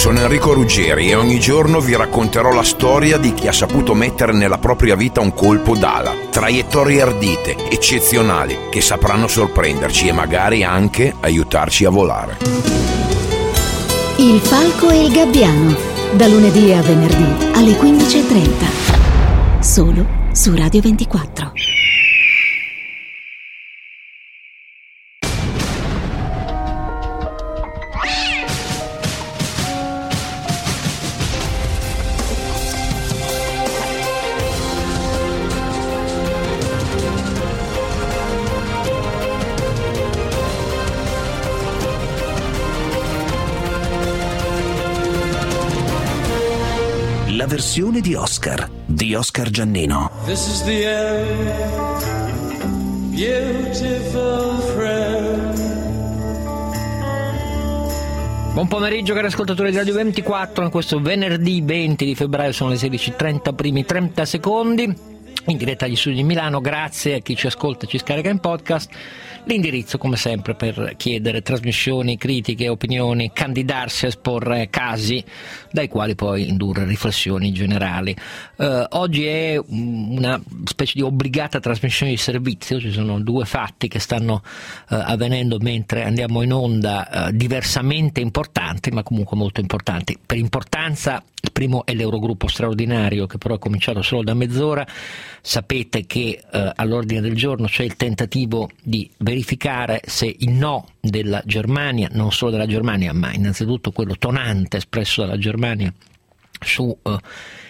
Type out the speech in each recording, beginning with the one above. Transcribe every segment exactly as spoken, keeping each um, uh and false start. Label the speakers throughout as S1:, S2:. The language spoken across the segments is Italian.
S1: sono Enrico Ruggeri e ogni giorno vi racconterò la storia di chi ha saputo mettere nella propria vita un colpo d'ala. Traiettorie ardite, eccezionali, che sapranno sorprenderci e magari anche aiutarci a volare.
S2: Il Falco e il Gabbiano, da lunedì a venerdì alle quindici e trenta, solo su Radio ventiquattro.
S3: La versione di Oscar, di Oscar Giannino.
S4: This is the end, beautiful friend.
S5: Buon pomeriggio cari ascoltatori di Radio ventiquattro, in questo venerdì venti di febbraio sono le sedici e trenta primi trenta secondi, in diretta agli studi di Milano. Grazie a chi ci ascolta e ci scarica in podcast. L'indirizzo, come sempre, per chiedere trasmissioni, critiche, opinioni, candidarsi a esporre casi dai quali poi indurre riflessioni generali. Uh, oggi è una specie di obbligata trasmissione di servizio, ci sono due fatti che stanno uh, avvenendo mentre andiamo in onda, uh, diversamente importanti, ma comunque molto importanti. Per importanza, il primo è l'Eurogruppo straordinario, che però è cominciato solo da mezz'ora. Sapete che uh, all'ordine del giorno c'è il tentativo di verificare se il no della Germania, non solo della Germania, ma innanzitutto quello tonante espresso dalla Germania su uh,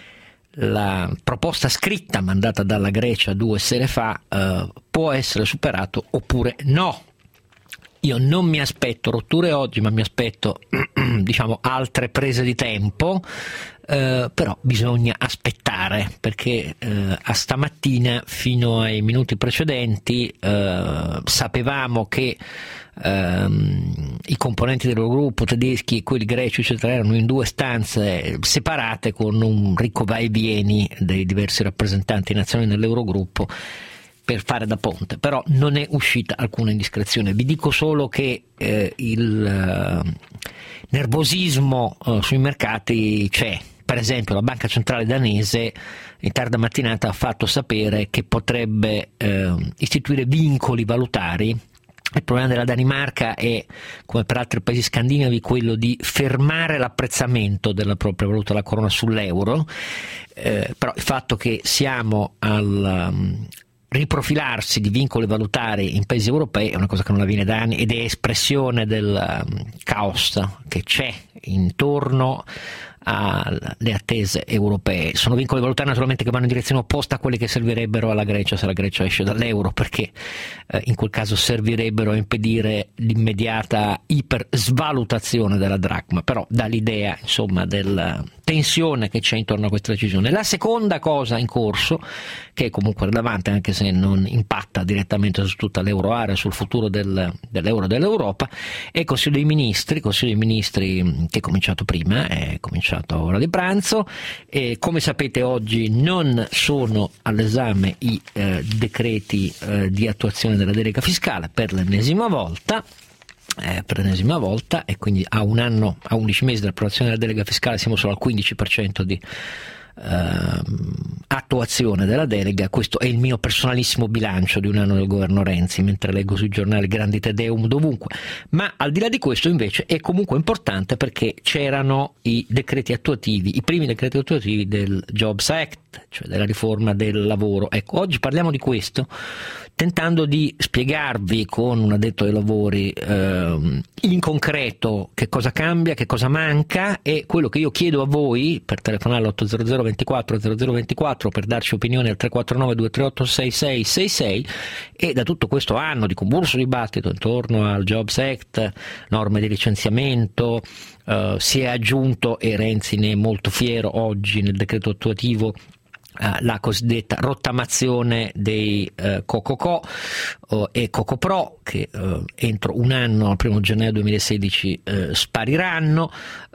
S5: la proposta scritta mandata dalla Grecia due sere fa, uh, può essere superato oppure no. Io non mi aspetto rotture oggi, ma mi aspetto diciamo altre prese di tempo, eh, però bisogna aspettare, perché eh, a stamattina fino ai minuti precedenti eh, sapevamo che ehm, i componenti dell'Eurogruppo tedeschi e quelli greci eccetera erano in due stanze separate con un ricco va e vieni dei diversi rappresentanti nazionali dell'Eurogruppo per fare da ponte, però non è uscita alcuna indiscrezione. Vi dico solo che eh, il eh, nervosismo eh, sui mercati c'è. Per esempio la banca centrale danese in tarda mattinata ha fatto sapere che potrebbe eh, istituire vincoli valutari. Il problema della Danimarca è, come per altri paesi scandinavi, quello di fermare l'apprezzamento della propria valuta, la corona, sull'euro, eh, però il fatto che siamo al um, riprofilarsi di vincoli valutari in paesi europei è una cosa che non avviene da anni ed è espressione del um, caos che c'è intorno alle attese europee. Sono vincoli valutari naturalmente che vanno in direzione opposta a quelli che servirebbero alla Grecia se la Grecia esce dall'euro, perché eh, in quel caso servirebbero a impedire l'immediata ipersvalutazione della dracma, però dà l'idea insomma della tensione che c'è intorno a questa decisione. La seconda cosa in corso, che è comunque rilevante anche se non impatta direttamente su tutta l'euroarea, sul futuro del, dell'euro e dell'Europa, è il Consiglio dei Ministri, Consiglio dei Ministri che è cominciato prima, è cominciato a ora di pranzo, e come sapete oggi non sono all'esame i eh, decreti eh, di attuazione della delega fiscale per l'ennesima volta. Eh, per l'ennesima volta e quindi a un anno, a undici mesi dall'approvazione della delega fiscale siamo solo al quindici per cento di eh, attuazione della delega. Questo è il mio personalissimo bilancio di un anno del governo Renzi, mentre leggo sui giornali grandi te deum dovunque. Ma al di là di questo invece è comunque importante perché c'erano i decreti attuativi, i primi decreti attuativi del Jobs Act, cioè della riforma del lavoro. Ecco, oggi parliamo di questo, tentando di spiegarvi con un addetto ai lavori eh, in concreto che cosa cambia, che cosa manca, e quello che io chiedo a voi per telefonare all'otto zero zero ventiquattro zero zero ventiquattro per darci opinioni al tre quattro nove due tre otto sei sei sei sei. E da tutto questo anno di convulso dibattito intorno al Jobs Act, norme di licenziamento, eh, si è aggiunto, e Renzi ne è molto fiero oggi nel decreto attuativo, la cosiddetta rottamazione dei eh, Coco uh, e Coco Pro, che uh, entro un anno, al primo gennaio duemilasedici, uh, spariranno.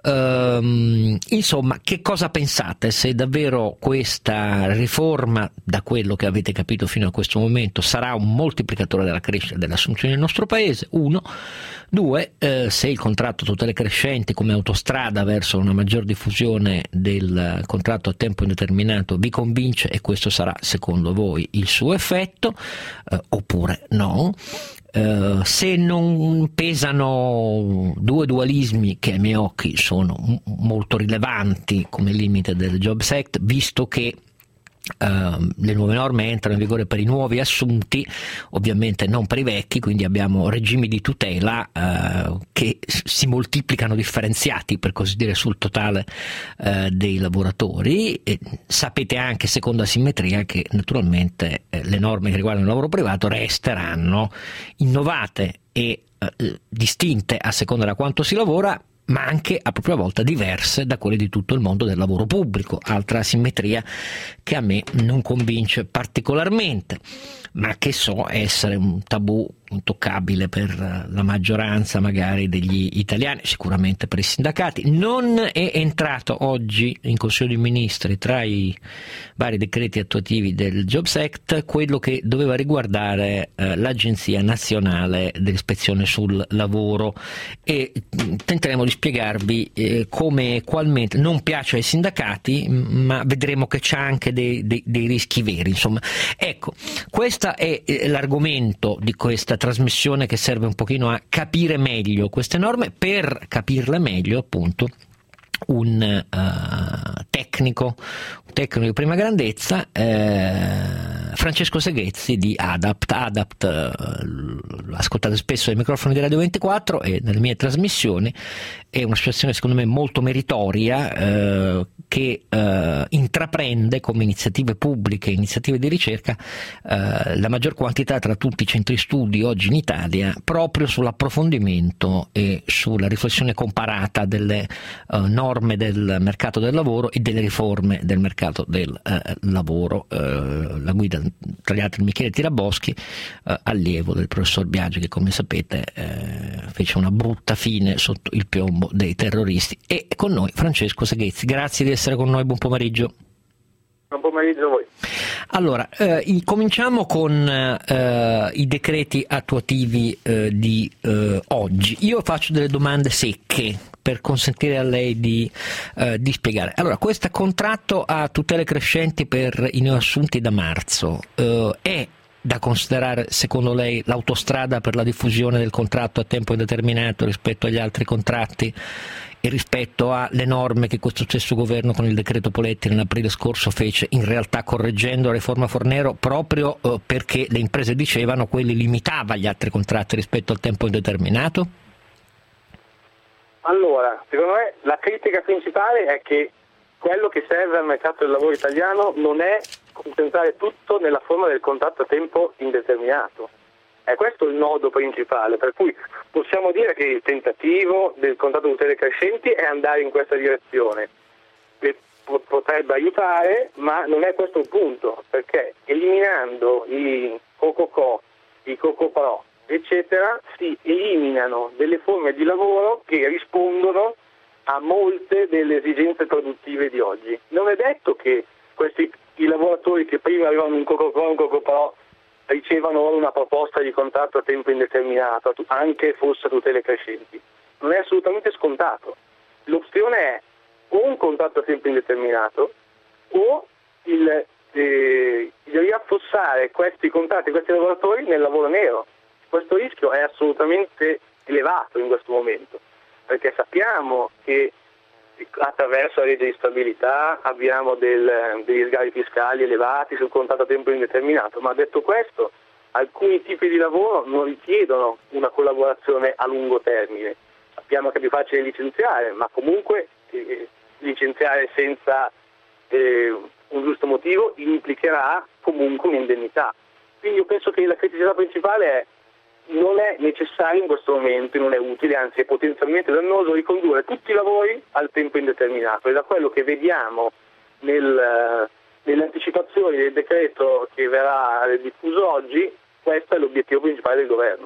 S5: Um, insomma, che cosa pensate? Se davvero questa riforma, da quello che avete capito fino a questo momento, sarà un moltiplicatore della crescita e delle assunzioni nel nostro paese? Uno. Due, eh, se il contratto a tutele crescenti come Autostrada verso una maggior diffusione del contratto a tempo indeterminato vi convince e questo sarà secondo voi il suo effetto, eh, oppure no. Uh, se non pesano due dualismi che ai miei occhi sono m- molto rilevanti come limite del Jobs Act, visto che Uh, le nuove norme entrano in vigore per i nuovi assunti, ovviamente non per i vecchi, quindi abbiamo regimi di tutela uh, che si moltiplicano differenziati, per così dire, sul totale uh, dei lavoratori. E sapete anche, secondo asimmetria, che naturalmente eh, le norme che riguardano il lavoro privato resteranno innovate e uh, distinte a seconda da quanto si lavora, ma anche a propria volta diverse da quelle di tutto il mondo del lavoro pubblico, altra asimmetria che a me non convince particolarmente, ma che so essere un tabù intoccabile per la maggioranza magari degli italiani, sicuramente per i sindacati. Non è entrato oggi in Consiglio dei Ministri tra i vari decreti attuativi del Jobs Act quello che doveva riguardare eh, l'Agenzia Nazionale dell'Ispezione sul Lavoro, e tenteremo di spiegarvi eh, come e qualmente non piace ai sindacati, ma vedremo che c'è anche dei, dei, dei rischi veri. Insomma, ecco, questo è eh, l'argomento di questa trasmissione, che serve un pochino a capire meglio queste norme. Per capirle meglio, appunto, un uh, tecnico, un tecnico di prima grandezza, eh, Francesco Seghezzi di Adapt. Adapt eh, lo ascoltate spesso ai microfoni di Radio ventiquattro e nelle mie trasmissioni. È un'associazione secondo me molto meritoria, eh, che eh, intraprende come iniziative pubbliche, iniziative di ricerca, eh, la maggior quantità tra tutti i centri studi oggi in Italia proprio sull'approfondimento e sulla riflessione comparata delle eh, norme del mercato del lavoro e delle riforme del mercato del eh, lavoro. Eh, la guida, tra gli altri, Michele Tiraboschi, eh, allievo del professor Biagi, che come sapete eh, fece una brutta fine sotto il piombo dei terroristi. E con noi Francesco Seghezzi, grazie di essere con noi, buon pomeriggio.
S6: Buon pomeriggio a voi.
S5: Allora, eh, cominciamo con eh, i decreti attuativi eh, di eh, oggi. Io faccio delle domande secche per consentire a lei di, eh, di spiegare. Allora, questo contratto a tutele crescenti per i neoassunti da marzo eh, è da considerare, secondo lei, l'autostrada per la diffusione del contratto a tempo indeterminato rispetto agli altri contratti e rispetto alle norme che questo stesso governo con il decreto Poletti nell'aprile scorso fece, in realtà correggendo la riforma Fornero, proprio eh, perché le imprese dicevano quelli limitava gli altri contratti rispetto al tempo indeterminato?
S6: Allora, secondo me la critica principale è che quello che serve al mercato del lavoro italiano non è concentrare tutto nella forma del contratto a tempo indeterminato. È questo il nodo principale, per cui possiamo dire che il tentativo del contratto di tutele crescenti è andare in questa direzione. Potrebbe aiutare, ma non è questo il punto, perché eliminando i Coco-Co, i Coco-Pro, eccetera, si eliminano delle forme di lavoro che rispondono a molte delle esigenze produttive di oggi. Non è detto che questi i lavoratori che prima avevano un Coco-Pro e un Coco-Pro ricevano ora una proposta di contratto a tempo indeterminato, anche fosse a tutele crescenti. Non è assolutamente scontato. L'opzione è o un contratto a tempo indeterminato o il, eh, il riaffossare questi contratti, questi lavoratori nel lavoro nero. Questo rischio è assolutamente elevato in questo momento, perché sappiamo che attraverso la legge di stabilità abbiamo del, degli sgravi fiscali elevati sul contratto a tempo indeterminato, ma detto questo, alcuni tipi di lavoro non richiedono una collaborazione a lungo termine. Sappiamo che è più facile licenziare, ma comunque eh, licenziare senza eh, un giusto motivo implicherà comunque un'indennità. Quindi io penso che la criticità principale è non è necessario in questo momento, non è utile, anzi è potenzialmente dannoso ricondurre tutti i lavori al tempo indeterminato, e da quello che vediamo nel, nelle anticipazioni del decreto che verrà diffuso oggi, questo è l'obiettivo principale del governo.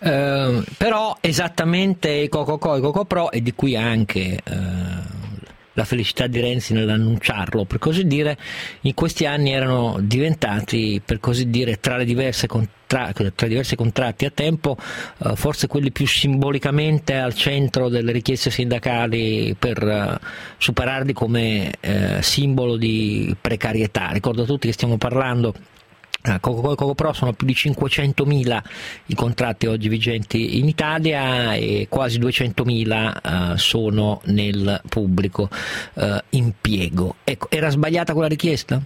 S5: Uh, però esattamente i Coco-Co e i Coco-Pro, e di qui anche uh, la felicità di Renzi nell'annunciarlo, per così dire. In questi anni erano diventati, per così dire, tra le diverse contra- tra i diversi contratti a tempo, eh, forse quelli più simbolicamente al centro delle richieste sindacali, per eh, superarli come eh, simbolo di precarietà. Ricordo a tutti che stiamo parlando Coca-Cola e Coca-Pro, sono più di cinquecentomila i contratti oggi vigenti in Italia e quasi duecentomila uh, sono nel pubblico uh, impiego. Ecco, era sbagliata quella richiesta?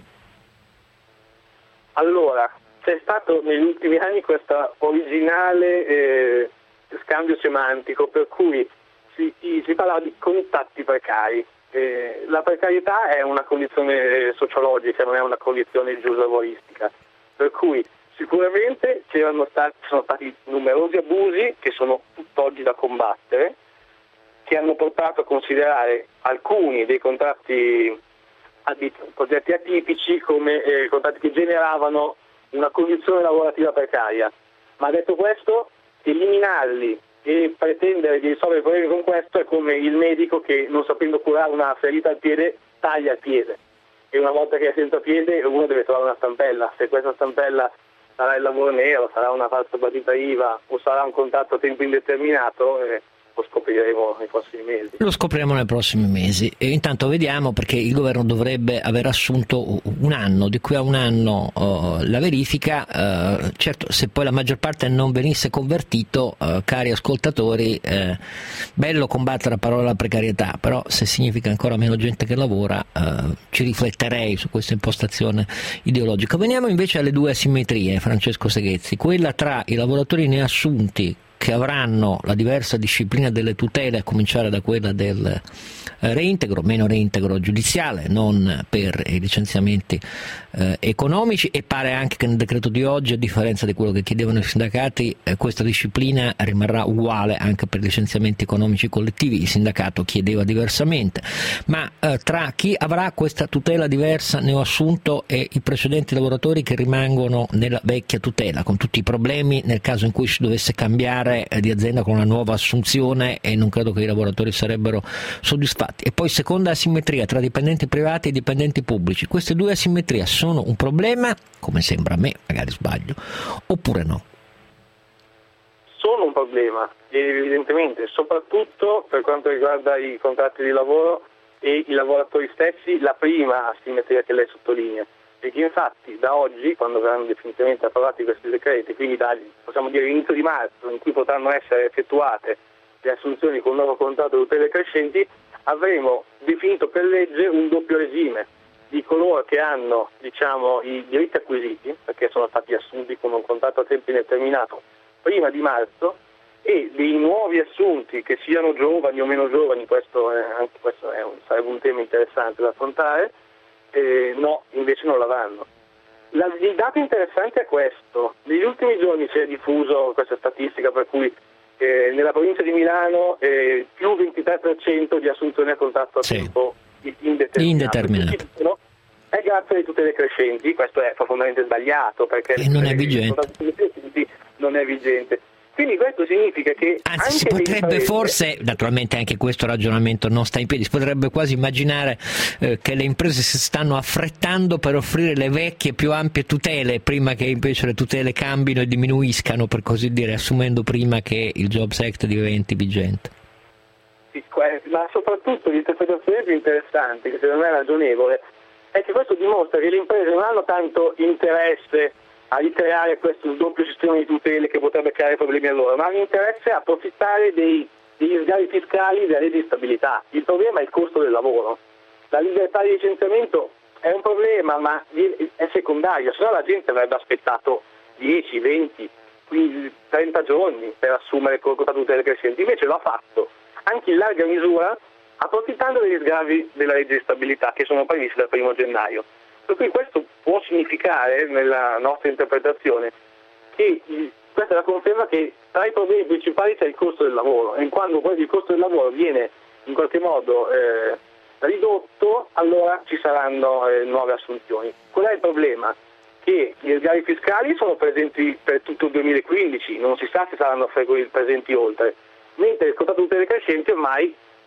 S6: Allora, c'è stato negli ultimi anni questo originale eh, scambio semantico per cui si, si parlava di contatti precari. Eh, la precarietà è una condizione sociologica, non è una condizione giuslavoristica. Per cui sicuramente c'erano stati, sono stati numerosi abusi che sono tutt'oggi da combattere, che hanno portato a considerare alcuni dei contratti, progetti atipici come eh, contratti che generavano una condizione lavorativa precaria. Ma detto questo, eliminarli e pretendere di risolvere i problemi con questo è come il medico che, non sapendo curare una ferita al piede, taglia il piede. E una volta che è senza piede uno deve trovare una stampella. Se questa stampella sarà il lavoro nero, sarà una falsa partita I V A o sarà un contratto a tempo indeterminato, eh, lo scopriremo nei prossimi mesi. Lo
S5: scopriremo nei prossimi mesi. E intanto vediamo, perché il governo dovrebbe aver assunto un anno, di qui a un anno uh, la verifica. Uh, certo, se poi la maggior parte non venisse convertito, uh, cari ascoltatori, eh, bello combattere la parola precarietà, però se significa ancora meno gente che lavora, uh, ci rifletterei su questa impostazione ideologica. Veniamo invece alle due asimmetrie, Francesco Seghezzi, quella tra i lavoratori neassunti che avranno la diversa disciplina delle tutele, a cominciare da quella del reintegro, meno reintegro giudiziale, non per i licenziamenti eh, economici, e pare anche che nel decreto di oggi, a differenza di quello che chiedevano i sindacati, eh, questa disciplina rimarrà uguale anche per i licenziamenti economici collettivi. Il sindacato chiedeva diversamente, ma eh, tra chi avrà questa tutela diversa neoassunto e i precedenti lavoratori che rimangono nella vecchia tutela, con tutti i problemi nel caso in cui si dovesse cambiare eh, di azienda con una nuova assunzione, e non credo che i lavoratori sarebbero soddisfatti. E poi seconda asimmetria tra dipendenti privati e dipendenti pubblici. Queste due asimmetrie sono un problema, come sembra a me, magari sbaglio, oppure no?
S6: Sono un problema, evidentemente, soprattutto per quanto riguarda i contratti di lavoro e i lavoratori stessi, la prima asimmetria che lei sottolinea. Perché infatti da oggi, quando verranno definitivamente approvati questi decreti, quindi da, possiamo dire inizio di marzo, in cui potranno essere effettuate le assunzioni con un nuovo contratto di tutele crescenti, avremo definito per legge un doppio regime di coloro che hanno, diciamo, i diritti acquisiti, perché sono stati assunti con un contratto a tempo indeterminato prima di marzo, e dei nuovi assunti, che siano giovani o meno giovani. Questo è, anche questo è un, sarebbe un tema interessante da affrontare. Eh, no, invece non l'avranno. La, il dato interessante è questo: negli ultimi giorni si è diffuso questa statistica per cui Eh, nella provincia di Milano eh, più ventitré per cento di assunzioni a contratto a sì. tempo indeterminato.
S5: indeterminato.
S6: No? È grazie alle tutele crescenti. Questo è profondamente sbagliato, perché
S5: e non è vigente.
S6: Non è vigente. Quindi questo significa che
S5: anzi
S6: anche
S5: si potrebbe
S6: imprese...
S5: forse, naturalmente anche questo ragionamento non sta in piedi, si potrebbe quasi immaginare eh, che le imprese si stanno affrettando per offrire le vecchie più ampie tutele prima che invece le tutele cambino e diminuiscano, per così dire, assumendo prima che il Jobs Act diventi vigente.
S6: Sì, ma soprattutto l'interpretazione più interessante, che secondo me è ragionevole, è che questo dimostra che le imprese non hanno tanto interesse a ricreare questo doppio sistema di tutele che potrebbe creare problemi a loro, ma hanno interesse a approfittare dei, degli sgravi fiscali della legge di stabilità. Il problema è il costo del lavoro. La libertà di licenziamento è un problema, ma è secondario, se no la gente avrebbe aspettato dieci, venti, trenta giorni per assumere con contratto di tutele crescenti. Invece lo ha fatto, anche in larga misura, approfittando degli sgravi della legge di stabilità che sono previsti dal primo gennaio. Per cui questo può significare, nella nostra interpretazione, che questa è la conferma che tra i problemi principali c'è il costo del lavoro, e quando poi il costo del lavoro viene in qualche modo eh, ridotto, allora ci saranno eh, nuove assunzioni. Qual è il problema? Che gli sgravi fiscali sono presenti per tutto il duemilaquindici, non si sa se saranno presenti oltre, mentre il contratto di tutele crescenti ormai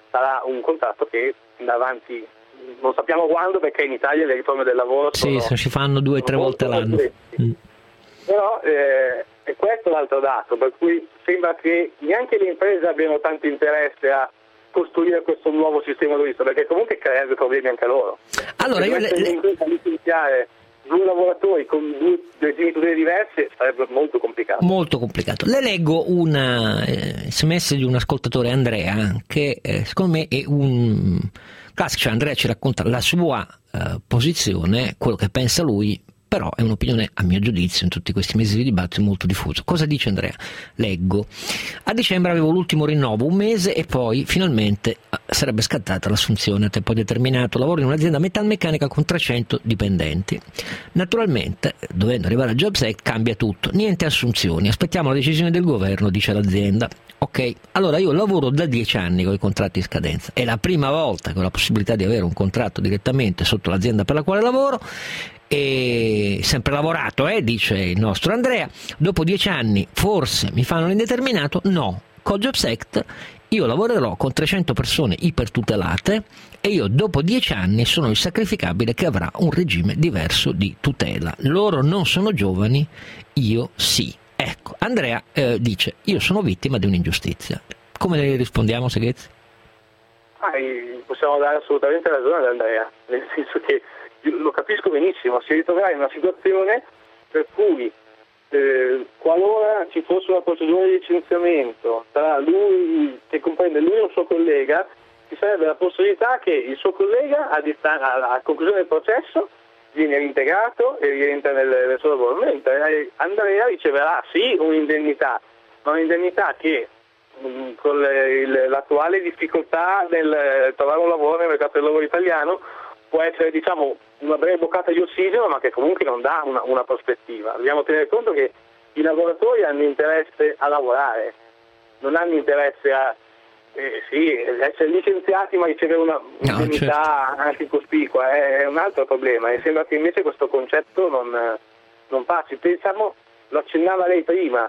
S6: sarà un contratto che andrà avanti, non sappiamo quando, perché in Italia le riforme del lavoro sono,
S5: sì, si fanno due o tre volte l'anno. Mm.
S6: Però eh, è questo l'altro dato, per cui sembra che neanche le imprese abbiano tanto interesse a costruire questo nuovo sistema d'uso, perché comunque creerebbe problemi anche a loro.
S5: Allora, io le, le...
S6: licenziare due lavoratori con due regimi tutele diversi sarebbe molto complicato.
S5: Molto complicato. Le leggo una eh, sms di un ascoltatore, Andrea, che eh, secondo me è un classico. Cioè, Andrea ci racconta la sua eh, posizione, quello che pensa lui, però è un'opinione, a mio giudizio, in tutti questi mesi di dibattito molto diffuso. Cosa dice Andrea? Leggo: a dicembre avevo l'ultimo rinnovo, un mese, e poi finalmente sarebbe scattata l'assunzione a tempo determinato. Lavoro in un'azienda metalmeccanica con trecento dipendenti. Naturalmente, dovendo arrivare al Jobs Act, cambia tutto. Niente assunzioni, aspettiamo la decisione del governo, dice l'azienda. Ok, allora io lavoro da dieci anni con i contratti in scadenza. È la prima volta che ho la possibilità di avere un contratto direttamente sotto l'azienda per la quale lavoro. E sempre lavorato, eh, dice il nostro Andrea. Dopo dieci anni forse mi fanno l'indeterminato? No, con Jobs Act io lavorerò con trecento persone ipertutelate e io dopo dieci anni sono il sacrificabile che avrà un regime diverso di tutela. Loro non sono giovani, io sì. Ecco, Andrea eh, dice: io sono vittima di un'ingiustizia. Come le rispondiamo, Seghezzi?
S6: Ah, possiamo dare assolutamente ragione ad Andrea, nel senso che lo capisco benissimo, si ritroverà in una situazione per cui eh, qualora ci fosse una procedura di licenziamento tra lui, che comprende lui e un suo collega, ci sarebbe la possibilità che il suo collega a, distan- a conclusione del processo viene reintegrato e rientra nel, nel suo lavoro, mentre Andrea riceverà sì un'indennità, ma un'indennità che mh, con le, il, l'attuale difficoltà nel trovare un lavoro nel mercato del lavoro italiano può essere, diciamo, una breve boccata di ossigeno, ma che comunque non dà una, una prospettiva. Dobbiamo tenere conto che i lavoratori hanno interesse a lavorare, non hanno interesse a eh, sì, essere licenziati ma ricevere una indennità no, certo. anche cospicua, è, è un altro problema, e sembra che invece questo concetto non, non passi. Pensiamo, lo accennava lei prima,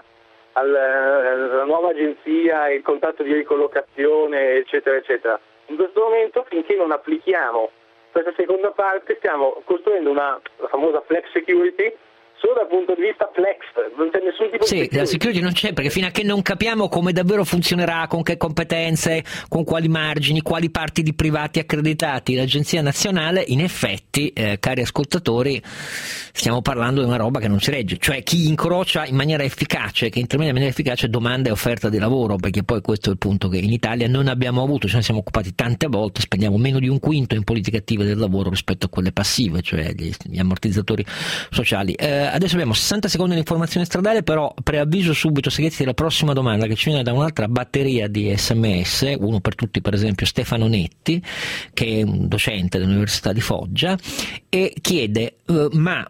S6: alla nuova agenzia, il contratto di ricollocazione, eccetera, eccetera. In questo momento, finché non applichiamo questa seconda parte, stiamo costruendo una, la famosa flex security, solo dal punto di vista flex, non c'è nessun tipo
S5: sì,
S6: di security.
S5: La security non c'è, perché fino a che non capiamo come davvero funzionerà, con che competenze, con quali margini, quali parti di privati accreditati l'Agenzia Nazionale, in effetti, eh, cari ascoltatori, stiamo parlando di una roba che non si regge. Cioè, chi incrocia in maniera efficace, che intermedia in maniera efficace domanda e offerta di lavoro, perché poi questo è il punto che in Italia non abbiamo avuto, ce ne siamo occupati tante volte, spendiamo meno di un quinto in politiche attive del lavoro rispetto a quelle passive, cioè gli, gli ammortizzatori sociali. Eh, adesso abbiamo sessanta secondi di informazione stradale, però preavviso subito, Seghezzi, la prossima domanda che ci viene da un'altra batteria di sms, uno per tutti, per esempio Stefano Netti, che è un docente dell'Università di Foggia, e chiede uh, ma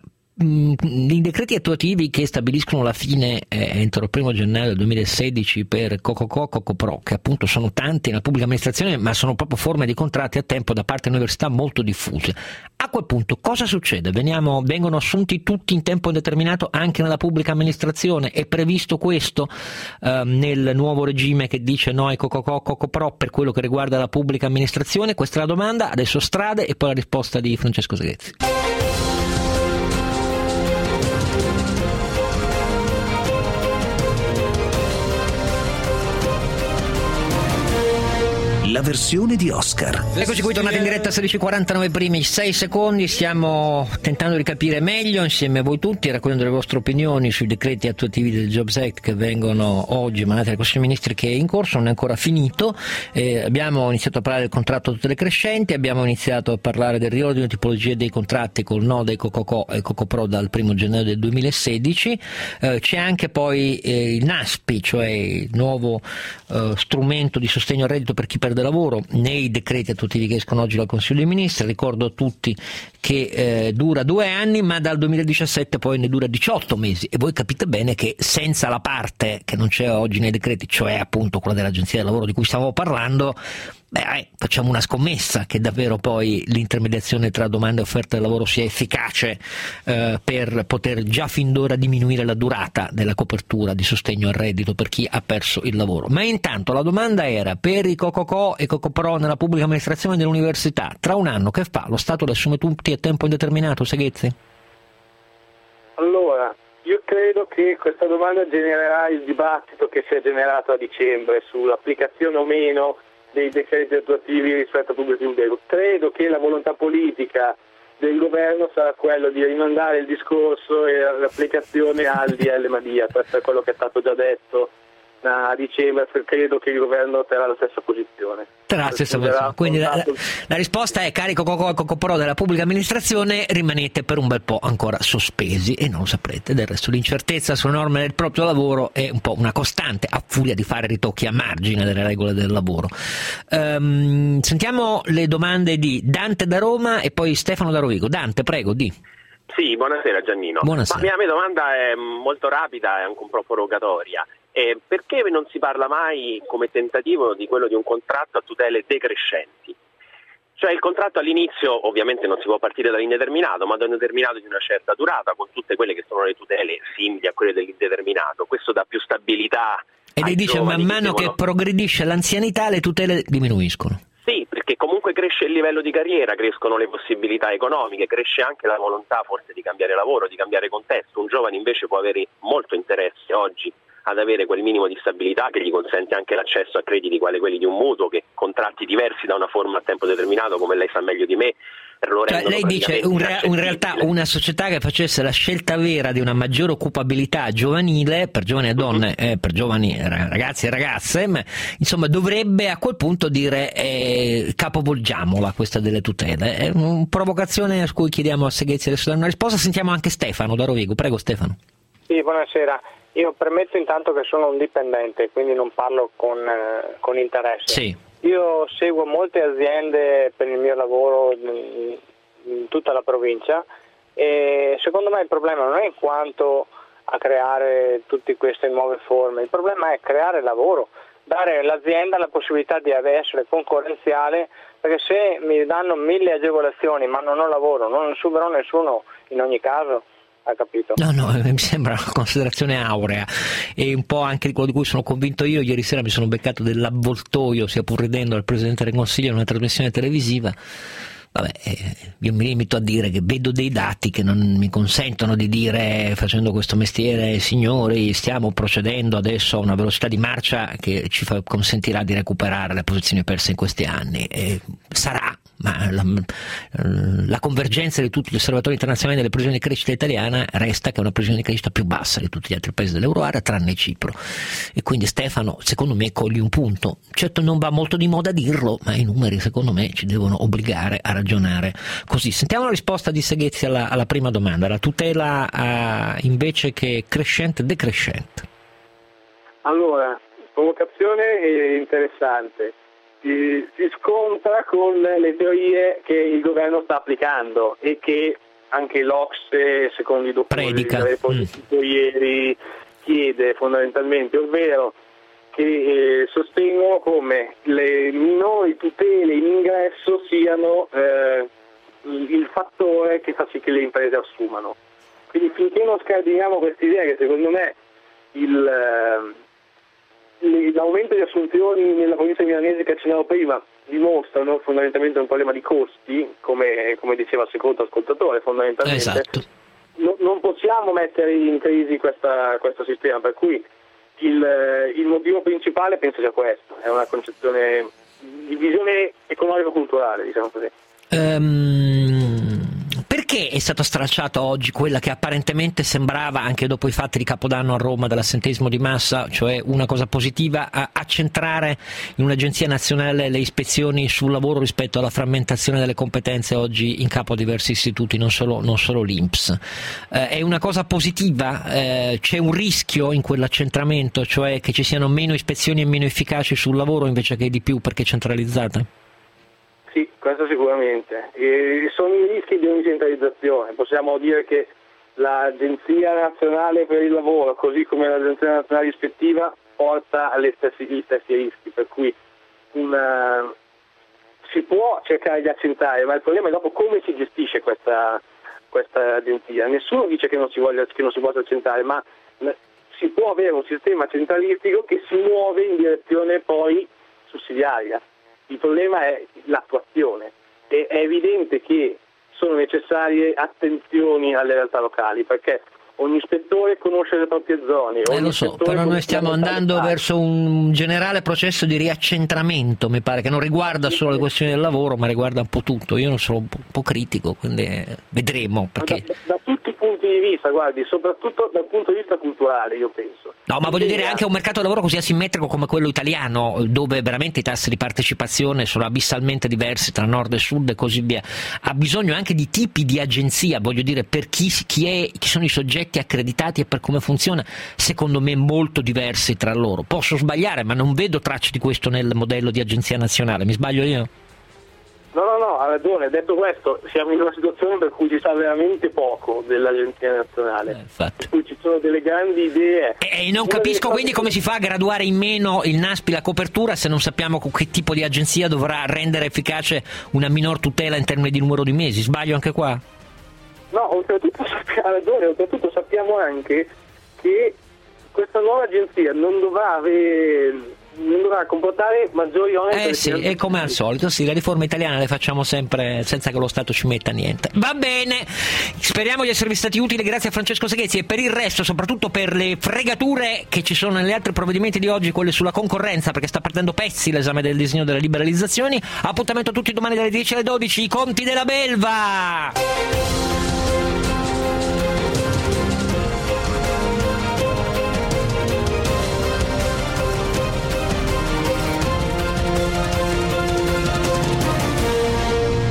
S5: i decreti attuativi che stabiliscono la fine eh, entro il primo gennaio del duemilasedici per Cococò, Cocopro, che appunto sono tanti nella pubblica amministrazione, ma sono proprio forme di contratti a tempo da parte delle università molto diffuse. A quel punto cosa succede? Veniamo, vengono assunti tutti in tempo indeterminato anche nella pubblica amministrazione? È previsto questo eh, nel nuovo regime che dice no ai Cococò, Cocopro per quello che riguarda la pubblica amministrazione? Questa è la domanda, adesso strade e poi la risposta di Francesco Seghezzi.
S3: La versione di Oscar.
S5: Eccoci qui, tornati in diretta a sedici e quarantanove primi sei secondi. Stiamo tentando di capire meglio insieme a voi tutti, raccogliendo le vostre opinioni sui decreti attuativi del Jobs Act che vengono oggi emanati dal Consiglio dei Ministri, che è in corso, non è ancora finito. Eh, abbiamo iniziato a parlare del contratto a tutele crescenti, abbiamo iniziato a parlare del riordino di tipologie dei contratti col no dei Cococò e Cocopro dal primo gennaio del duemilasedici. Eh, c'è anche poi eh, il NASPI, cioè il nuovo eh, strumento di sostegno al reddito per chi perde lavoro, nei decreti attuativi che escono oggi dal Consiglio dei Ministri. Ricordo a tutti che eh, dura due anni, ma dal duemiladiciassette poi ne dura diciotto mesi, e voi capite bene che senza la parte che non c'è oggi nei decreti, cioè appunto quella dell'Agenzia del Lavoro di cui stavamo parlando, Beh, eh, facciamo una scommessa che davvero poi l'intermediazione tra domanda e offerta del lavoro sia efficace eh, per poter già fin d'ora diminuire la durata della copertura di sostegno al reddito per chi ha perso il lavoro. Ma intanto la domanda era: per i Cococò e Cocopro nella pubblica amministrazione dell'università, tra un anno che fa? Lo Stato li assume tutti a tempo indeterminato, Seghezzi?
S6: Allora, io credo che questa domanda genererà il dibattito che si è generato a dicembre sull'applicazione o meno dei decreti attuativi rispetto al pubblico impiego. Credo che la volontà politica del governo sarà quello di rimandare il discorso e l'applicazione al D L Madia. Questo è quello che è stato già detto a dicembre. Credo che il governo terrà la stessa posizione.
S5: Terrà la stessa posizione. Quindi la, la risposta è: cari Cococò e Cocopro della pubblica amministrazione, rimanete per un bel po' ancora sospesi e non lo saprete. Del resto l'incertezza sulle norme del proprio lavoro è un po' una costante a furia di fare ritocchi a margine delle regole del lavoro. Um, sentiamo le domande di Dante da Roma e poi Stefano da Rovigo. Dante, prego, di.
S7: Sì, buonasera Giannino.
S5: Buonasera.
S7: Ma la mia domanda è molto rapida e anche un po' provocatoria. Eh, perché non si parla mai come tentativo di quello di un contratto a tutele decrescenti? Cioè il contratto all'inizio ovviamente non si può partire dall'indeterminato, ma da un determinato di una certa durata, con tutte quelle che sono le tutele simili a quelle dell'indeterminato. Questo dà più stabilità.
S5: E lei dice man mano che,
S7: che
S5: progredisce l'anzianità le tutele diminuiscono.
S7: Sì, perché comunque cresce il livello di carriera, crescono le possibilità economiche, cresce anche la volontà forse di cambiare lavoro, di cambiare contesto. Un giovane invece può avere molto interesse oggi ad avere quel minimo di stabilità che gli consente anche l'accesso a crediti quali quelli di un mutuo, che contratti diversi da una forma a tempo determinato, come lei sa meglio di me, lo
S5: cioè, lei dice un re- in realtà una società che facesse la scelta vera di una maggiore occupabilità giovanile per giovani e donne, eh, per giovani ragazzi e ragazze, ma, insomma dovrebbe a quel punto dire eh, capovolgiamola questa delle tutele. È una provocazione a cui chiediamo a Seghezzi adesso dare una risposta. Sentiamo anche Stefano da Rovigo. Prego Stefano.
S8: Sì, buonasera. Io premetto intanto che sono un dipendente, quindi non parlo con, eh, con interesse.
S5: Sì.
S8: Io seguo molte aziende per il mio lavoro in, in tutta la provincia e secondo me il problema non è in quanto a creare tutte queste nuove forme, il problema è creare lavoro, dare all'azienda la possibilità di essere concorrenziale, perché se mi danno mille agevolazioni ma non ho lavoro, non assumerò nessuno in ogni caso. Ha capito?
S5: No, no, mi sembra una considerazione aurea e un po' anche di quello di cui sono convinto io. Ieri sera mi sono beccato dell'avvoltoio, sia pur ridendo, al Presidente del Consiglio in una trasmissione televisiva. Vabbè, io mi limito a dire che vedo dei dati che non mi consentono di dire, facendo questo mestiere, signori, stiamo procedendo adesso a una velocità di marcia che ci fa, consentirà di recuperare le posizioni perse in questi anni. E sarà, ma la, la convergenza di tutti gli osservatori internazionali delle previsioni di crescita italiana resta che è una previsione di crescita più bassa di tutti gli altri paesi dell'Euroarea, tranne Cipro. E quindi Stefano, secondo me, cogli un punto. Certo non va molto di moda dirlo, ma i numeri secondo me ci devono obbligare a ragionare così. Sentiamo la risposta di Seghezzi alla, alla prima domanda, la tutela uh, invece che crescente decrescente.
S6: Allora, provocazione interessante. Si, si scontra con le teorie che il governo sta applicando e che anche l'Ocse, secondo i documenti che avevo portato ieri, chiede fondamentalmente, ovvero che eh, sostengono come le minori tutele in ingresso siano eh, il fattore che fa sì che le imprese assumano. Quindi finché non scardiniamo questa idea, che secondo me il, eh, l'aumento di assunzioni nella provincia milanese che accennavo prima dimostrano fondamentalmente un problema di costi, come, come diceva il secondo ascoltatore, fondamentalmente.
S5: Esatto.
S6: No, non possiamo mettere in crisi questa, questo sistema, per cui il, il motivo principale penso sia questo, è una concezione di visione economico-culturale, diciamo così.
S5: Um, perché è stata stralciata oggi quella che apparentemente sembrava, anche dopo i fatti di Capodanno a Roma dell'assenteismo di massa, cioè una cosa positiva, a accentrare in un'agenzia nazionale le ispezioni sul lavoro rispetto alla frammentazione delle competenze oggi in capo a diversi istituti, non solo, non solo l'I N P S? Eh, è una cosa positiva? Eh, c'è un rischio in quell'accentramento, cioè che ci siano meno ispezioni e meno efficaci sul lavoro invece che di più perché centralizzata?
S6: Sì, questo sicuramente. E sono i rischi di ogni centralizzazione. Possiamo dire che l'Agenzia Nazionale per il Lavoro, così come l'Agenzia Nazionale Ispettiva, porta agli stessi, gli stessi rischi, per cui una, si può cercare di accentare, ma il problema è dopo come si gestisce questa, questa agenzia. Nessuno dice che non si voglia, che non si possa accentare, ma si può avere un sistema centralistico che si muove in direzione poi sussidiaria. Il problema è l'attuazione e è evidente che sono necessarie attenzioni alle realtà locali, perché ogni ispettore conosce le proprie zone.
S5: Eh, lo so, però noi stiamo andando
S6: locali.
S5: verso un generale processo di riaccentramento, mi pare, che non riguarda solo le questioni del lavoro, ma riguarda un po' tutto. Io non sono un po', un po' critico, quindi eh, vedremo. Perché...
S6: Da, da tutti i punti di vista, guardi, soprattutto dal punto di vista culturale, io penso.
S5: No, ma voglio dire, anche un mercato del lavoro così asimmetrico come quello italiano, dove veramente i tassi di partecipazione sono abissalmente diversi tra nord e sud e così via, ha bisogno anche di tipi di agenzia, voglio dire, per chi, chi, è, chi sono i soggetti accreditati e per come funziona, secondo me molto diversi tra loro. Posso sbagliare, ma non vedo tracce di questo nel modello di agenzia nazionale, mi sbaglio io?
S6: No, no, no, ha ragione. Detto questo, siamo in una situazione per cui si sa veramente poco dell'Agenzia Nazionale,
S5: eh,
S6: per cui ci sono delle grandi idee.
S5: E, e non capisco quindi come si fa a graduare in meno il NASPI, la copertura, se non sappiamo con che tipo di agenzia dovrà rendere efficace una minor tutela in termini di numero di mesi. Sbaglio anche qua?
S6: No, oltretutto ha ragione, oltretutto sappiamo anche che questa nuova agenzia non dovrà avere... non dovrà comportare maggiori oneri.
S5: Eh sì, è come al solito, sì, le riforme italiane le facciamo sempre senza che lo Stato ci metta niente. Va bene, speriamo di esservi stati utili, grazie a Francesco Seghezzi, e per il resto, soprattutto per le fregature che ci sono negli altri provvedimenti di oggi, quelle sulla concorrenza, perché sta perdendo pezzi l'esame del disegno delle liberalizzazioni. Appuntamento a tutti domani dalle dieci alle dodici, i conti della belva!